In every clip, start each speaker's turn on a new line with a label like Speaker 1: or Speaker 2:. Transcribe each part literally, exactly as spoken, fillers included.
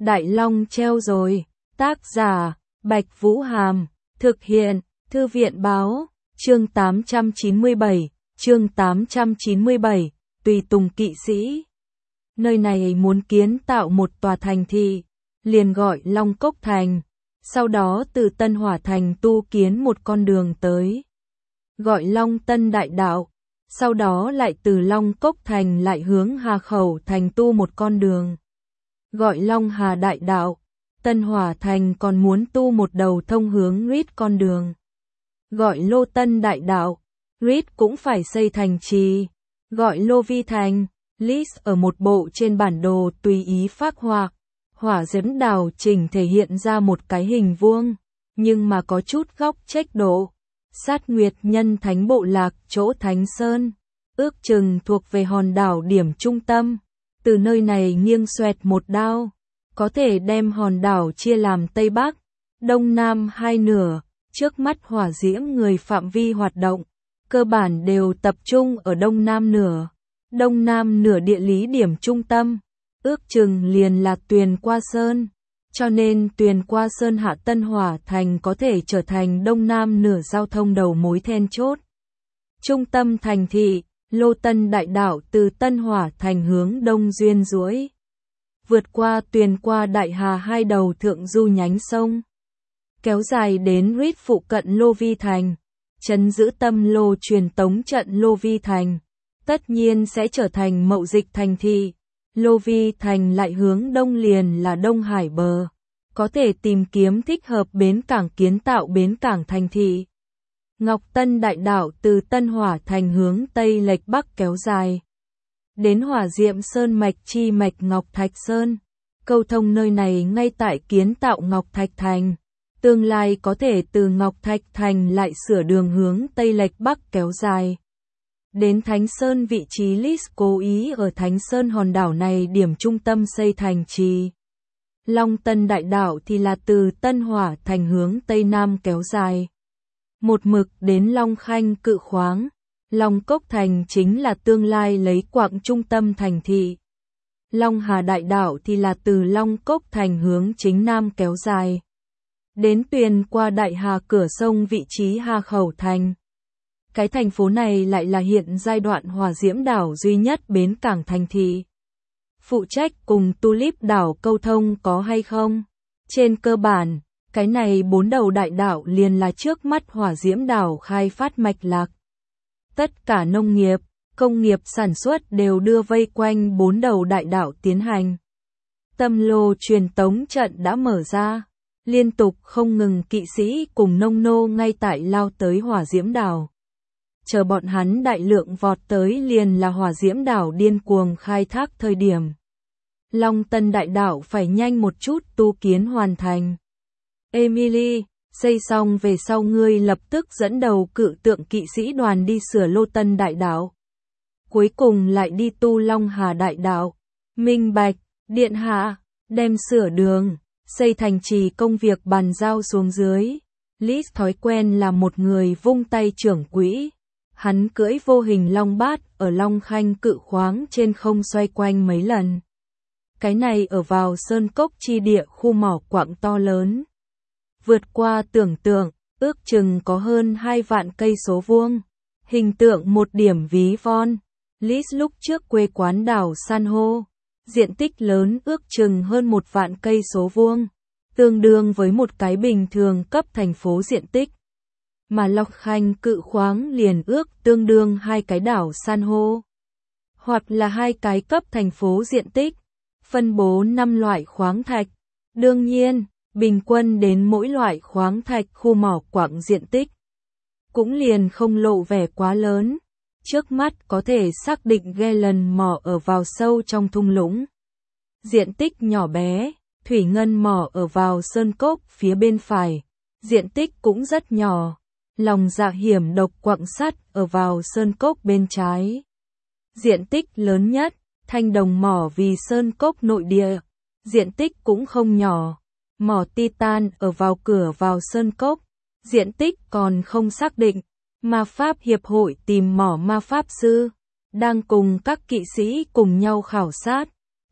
Speaker 1: Đại Long treo rồi. Tác giả, Bạch Vũ Hàm. Thực hiện, Thư viện Báo. Chương tám trăm chín mươi bảy. Chương tám trăm chín mươi bảy. Tùy tùng kỵ sĩ. Nơi này muốn kiến tạo một tòa thành thị, liền gọi Long Cốc Thành. Sau đó từ Tân Hỏa Thành tu kiến một con đường tới, gọi Long Tân Đại Đạo. Sau đó lại từ Long Cốc Thành lại hướng Hà Khẩu Thành tu một con đường, gọi Long Hà Đại Đạo. Tân Hỏa Thành còn muốn tu một đầu thông hướng Rít con đường, gọi Lô Tân Đại Đạo. Rít cũng phải xây thành trì, gọi Lô Vi Thành. List ở một bộ trên bản đồ tùy ý phác họa. Hỏa diễm đảo chỉnh thể hiện ra một cái hình vuông, nhưng mà có chút góc chếch độ. Sát Nguyệt Nhân Thánh Bộ Lạc chỗ Thánh Sơn, ước chừng thuộc về hòn đảo điểm trung tâm. Từ nơi này nghiêng xoẹt một đao, có thể đem hòn đảo chia làm Tây Bắc, Đông Nam hai nửa. Trước mắt hỏa diễm người phạm vi hoạt động, cơ bản đều tập trung ở Đông Nam nửa. Đông Nam nửa địa lý điểm trung tâm, ước chừng liền là Tuyền Qua Sơn, cho nên Tuyền Qua Sơn hạ Tân Hỏa Thành có thể trở thành Đông Nam nửa giao thông đầu mối then chốt. Trung tâm thành thị, Lô Tân Đại Đạo từ Tân Hỏa Thành hướng đông duyên duỗi, vượt qua Tuyền Qua Đại Hà hai đầu thượng du nhánh sông, kéo dài đến Rít phụ cận Lô Vi Thành, trấn giữ tâm lô truyền tống trận Lô Vi Thành. Tất nhiên sẽ trở thành mậu dịch thành thị. Lô Vi Thành lại hướng đông liền là Đông Hải bờ, có thể tìm kiếm thích hợp bến cảng kiến tạo bến cảng thành thị. Ngọc Tân Đại Đạo từ Tân Hỏa Thành hướng tây lệch bắc kéo dài đến Hỏa Diệm Sơn mạch chi mạch Ngọc Thạch Sơn. Câu thông nơi này ngay tại kiến tạo Ngọc Thạch Thành. Tương lai có thể từ Ngọc Thạch Thành lại sửa đường hướng tây lệch bắc kéo dài đến Thánh Sơn. Vị trí List cố ý ở Thánh Sơn hòn đảo này điểm trung tâm xây thành trì. Long Tân Đại Đạo thì là từ Tân Hỏa Thành hướng Tây Nam kéo dài một mực đến Long Khanh Cự Khoáng. Long Cốc Thành chính là tương lai lấy quặng trung tâm thành thị. Long Hà Đại Đạo thì là từ Long Cốc Thành hướng chính Nam kéo dài đến Tuyền Qua Đại Hà cửa sông vị trí Hà Khẩu Thành. Cái thành phố này lại là hiện giai đoạn hỏa diễm đảo duy nhất bến cảng thành thị. Phụ trách cùng Tulip đảo câu thông có hay không? Trên cơ bản, cái này bốn đầu đại đảo liền là trước mắt hỏa diễm đảo khai phát mạch lạc. Tất cả nông nghiệp, công nghiệp sản xuất đều đưa vây quanh bốn đầu đại đảo tiến hành. Tâm lô truyền tống trận đã mở ra, liên tục không ngừng kỵ sĩ cùng nông nô ngay tại lao tới hỏa diễm đảo. Chờ bọn hắn đại lượng vọt tới liền là hỏa diễm đảo điên cuồng khai thác thời điểm. Long Tân Đại Đạo phải nhanh một chút tu kiến hoàn thành. Emily, xây xong về sau ngươi lập tức dẫn đầu cự tượng kỵ sĩ đoàn đi sửa Lô Tân Đại Đạo. Cuối cùng lại đi tu Long Hà Đại Đạo. Minh bạch, điện hạ, đem sửa đường, xây thành trì công việc bàn giao xuống dưới. Liz thói quen là một người vung tay trưởng quỹ. Hắn cưỡi vô hình long bát ở Long Khanh Cự Khoáng trên không xoay quanh mấy lần. Cái này ở vào sơn cốc chi địa khu mỏ quặng to lớn. Vượt qua tưởng tượng, ước chừng có hơn hai vạn cây số vuông. Hình tượng một điểm ví von. Liz lúc trước quê quán đảo San hô. Diện tích lớn ước chừng hơn một vạn cây số vuông. Tương đương với một cái bình thường cấp thành phố diện tích. Mà Long Khanh Cự Khoáng liền ước tương đương hai cái đảo san hô, hoặc là hai cái cấp thành phố diện tích, phân bố năm loại khoáng thạch. Đương nhiên, bình quân đến mỗi loại khoáng thạch khu mỏ quặng diện tích cũng liền không lộ vẻ quá lớn. Trước mắt có thể xác định ghe lần mỏ ở vào sâu trong thung lũng, diện tích nhỏ bé. Thủy ngân mỏ ở vào sơn cốc phía bên phải, diện tích cũng rất nhỏ. Lòng dạ hiểm độc quặng sắt ở vào sơn cốc bên trái, diện tích lớn nhất. Thanh đồng mỏ vì sơn cốc nội địa, diện tích cũng không nhỏ. Mỏ titan ở vào cửa vào sơn cốc, diện tích còn không xác định. Ma pháp hiệp hội tìm mỏ ma pháp sư, đang cùng các kỵ sĩ cùng nhau khảo sát.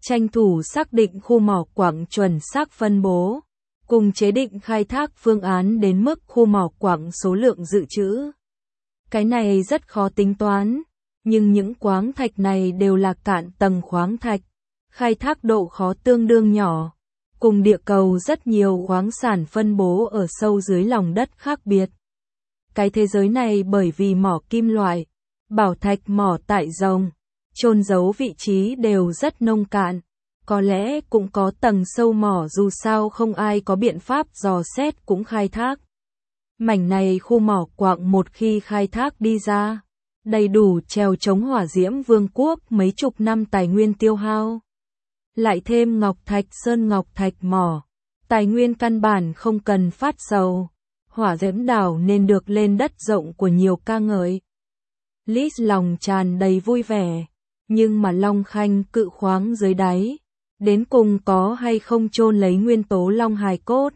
Speaker 1: tranh thủ xác định khu mỏ quặng chuẩn xác phân bố, cùng chế định khai thác phương án đến mức khu mỏ quặng số lượng dự trữ. Cái này rất khó tính toán, nhưng những khoáng thạch này đều là cạn tầng khoáng thạch, khai thác độ khó tương đương nhỏ, cùng địa cầu rất nhiều khoáng sản phân bố ở sâu dưới lòng đất khác biệt. Cái thế giới này bởi vì mỏ kim loại, bảo thạch mỏ tại rồng, chôn giấu vị trí đều rất nông cạn, có lẽ cũng có tầng sâu mỏ dù sao không ai có biện pháp dò xét cũng khai thác. Mảnh này khu mỏ quặng một khi khai thác đi ra, đầy đủ trèo chống hỏa diễm vương quốc mấy chục năm tài nguyên tiêu hao. Lại thêm ngọc thạch sơn ngọc thạch mỏ, tài nguyên căn bản không cần phát dầu, hỏa diễm đảo nên được lên đất rộng của nhiều ca ngợi. Liz lòng tràn đầy vui vẻ, nhưng mà Long Khanh cự khoáng dưới đáy, đến cùng có hay không chôn lấy nguyên tố long hài cốt?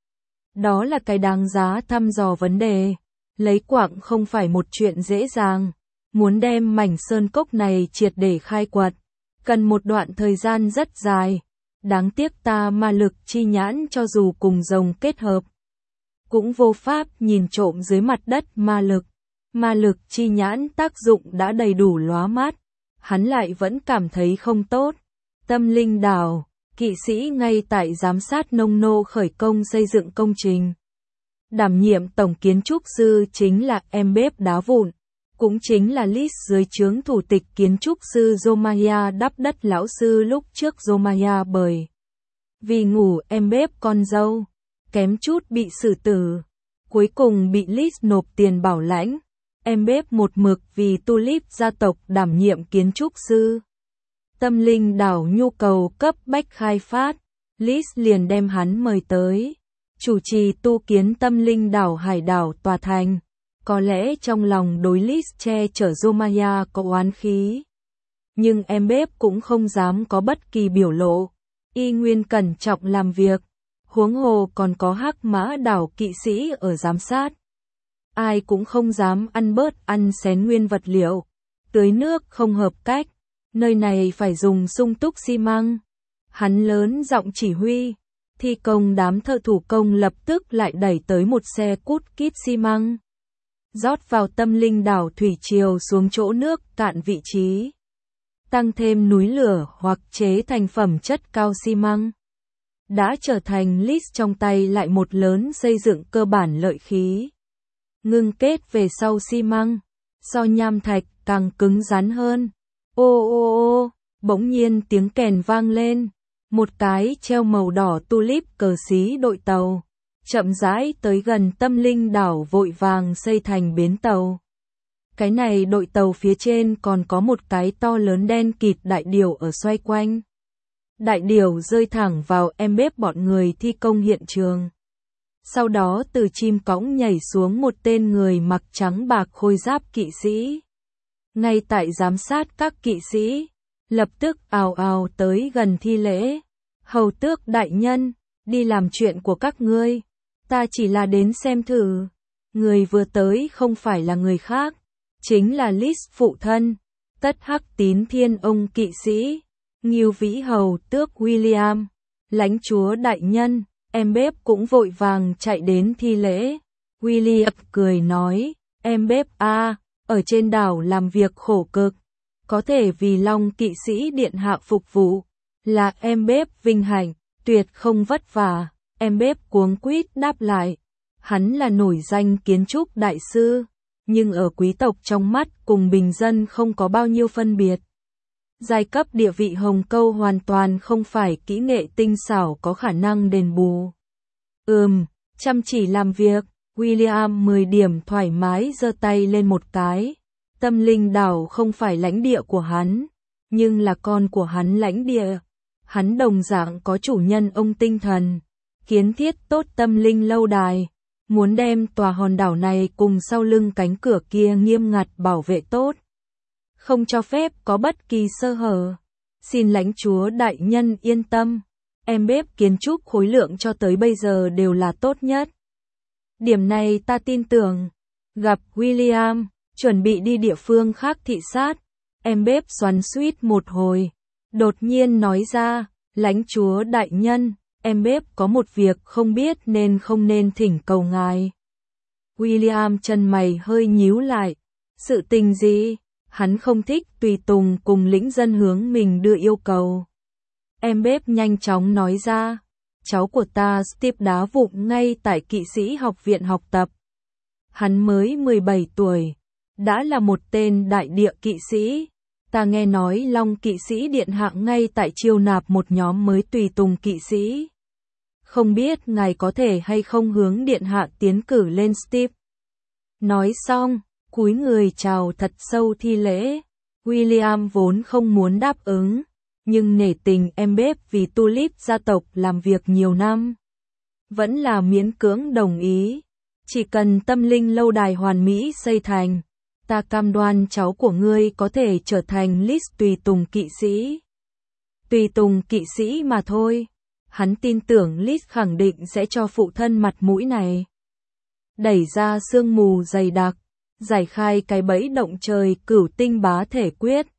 Speaker 1: Đó là cái đáng giá thăm dò vấn đề. Lấy quặng không phải một chuyện dễ dàng, muốn đem mảnh sơn cốc này triệt để khai quật, cần một đoạn thời gian rất dài. Đáng tiếc ta ma lực chi nhãn cho dù cùng rồng kết hợp, cũng vô pháp nhìn trộm dưới mặt đất ma lực. Ma lực chi nhãn tác dụng đã đầy đủ lóa mắt, hắn lại vẫn cảm thấy không tốt. Tâm linh đảo, kỵ sĩ ngay tại giám sát nông nô khởi công xây dựng công trình. Đảm nhiệm tổng kiến trúc sư chính là em bếp đá vụn, cũng chính là Liz dưới trướng thủ tịch kiến trúc sư Zomaya đắp đất lão sư lúc trước. Zomaya bởi vì ngủ em bếp con dâu, kém chút bị xử tử, cuối cùng bị Liz nộp tiền bảo lãnh. Em bếp một mực vì Tulip gia tộc đảm nhiệm kiến trúc sư. Tâm linh đảo nhu cầu cấp bách khai phát, Liz liền đem hắn mời tới, chủ trì tu kiến tâm linh đảo hải đảo tòa thành. Có lẽ trong lòng đối Liz che chở Zomaya có oán khí, nhưng em bếp cũng không dám có bất kỳ biểu lộ, y nguyên cẩn trọng làm việc, huống hồ còn có hắc mã đảo kỵ sĩ ở giám sát. Ai cũng không dám ăn bớt ăn xén nguyên vật liệu, tưới nước không hợp cách, nơi này phải dùng sung túc xi măng. Hắn lớn giọng chỉ huy, thi công đám thợ thủ công lập tức lại đẩy tới một xe cút kít xi măng, rót vào tâm linh đảo thủy triều xuống chỗ nước cạn vị trí, tăng thêm núi lửa hoặc chế thành phẩm chất cao xi măng. Đã trở thành Liz trong tay lại một lớn xây dựng cơ bản lợi khí. Ngưng kết về sau xi măng, so nham thạch càng cứng rắn hơn. Ô ô ô, bỗng nhiên tiếng kèn vang lên, một cái treo màu đỏ tulip cờ xí đội tàu, chậm rãi tới gần tâm linh đảo vội vàng xây thành bến tàu. Cái này đội tàu phía trên còn có một cái to lớn đen kịt đại điểu ở xoay quanh. Đại điểu rơi thẳng vào em bếp bọn người thi công hiện trường. Sau đó từ chim cõng nhảy xuống một tên người mặc trắng bạc khôi giáp kỵ sĩ. Ngay tại giám sát các kỵ sĩ, lập tức ào ào tới gần thi lễ. Hầu tước đại nhân, đi làm chuyện của các ngươi, ta chỉ là đến xem thử. Người vừa tới không phải là người khác, chính là Liz phụ thân, tất hắc tín thiên ông kỵ sĩ, Ngưu Vĩ hầu tước William. Lãnh chúa đại nhân, em bếp cũng vội vàng chạy đến thi lễ. William cười nói, em bếp a, ở trên đảo làm việc khổ cực, có thể vì Long kỵ sĩ điện hạ phục vụ, là em bếp vinh hạnh, tuyệt không vất vả. Em bếp cuống quýt đáp lại, hắn là nổi danh kiến trúc đại sư, nhưng ở quý tộc trong mắt cùng bình dân không có bao nhiêu phân biệt. Giai cấp địa vị Hồng Câu hoàn toàn không phải kỹ nghệ tinh xảo có khả năng đền bù. Ừm, chăm chỉ làm việc. William mười điểm thoải mái giơ tay lên một cái. Tâm linh đảo không phải lãnh địa của hắn, nhưng là con của hắn lãnh địa. Hắn đồng dạng có chủ nhân ông tinh thần, kiến thiết tốt tâm linh lâu đài, muốn đem tòa hòn đảo này cùng sau lưng cánh cửa kia nghiêm ngặt bảo vệ tốt, không cho phép có bất kỳ sơ hở. Xin lãnh chúa đại nhân yên tâm, em bếp kiến trúc khối lượng cho tới bây giờ đều là tốt nhất. Điểm này ta tin tưởng. Gặp William, chuẩn bị đi địa phương khác thị sát, em bếp xoắn xuýt một hồi, đột nhiên nói ra, lãnh chúa đại nhân, em bếp có một việc không biết nên không nên thỉnh cầu ngài. William chân mày hơi nhíu lại. Sự tình gì? Hắn không thích tùy tùng cùng lĩnh dân hướng mình đưa yêu cầu. Em bếp nhanh chóng nói ra, cháu của ta Steve đá vụng ngay tại kỵ sĩ học viện học tập. Hắn mới mười bảy tuổi, đã là một tên đại địa kỵ sĩ. Ta nghe nói Long kỵ sĩ điện hạ ngay tại chiêu nạp một nhóm mới tùy tùng kỵ sĩ. Không biết ngài có thể hay không hướng điện hạ tiến cử lên Steve. Nói xong, cúi người chào thật sâu thi lễ. William vốn không muốn đáp ứng, nhưng nể tình em bếp vì Tulip gia tộc làm việc nhiều năm, vẫn là miễn cưỡng đồng ý. Chỉ cần tâm linh lâu đài hoàn mỹ xây thành, ta cam đoan cháu của ngươi có thể trở thành list tùy tùng kỵ sĩ. Tùy tùng kỵ sĩ mà thôi. Hắn tin tưởng Liz khẳng định sẽ cho phụ thân mặt mũi này. Đẩy ra sương mù dày đặc, giải khai cái bẫy động trời cửu tinh bá thể quyết.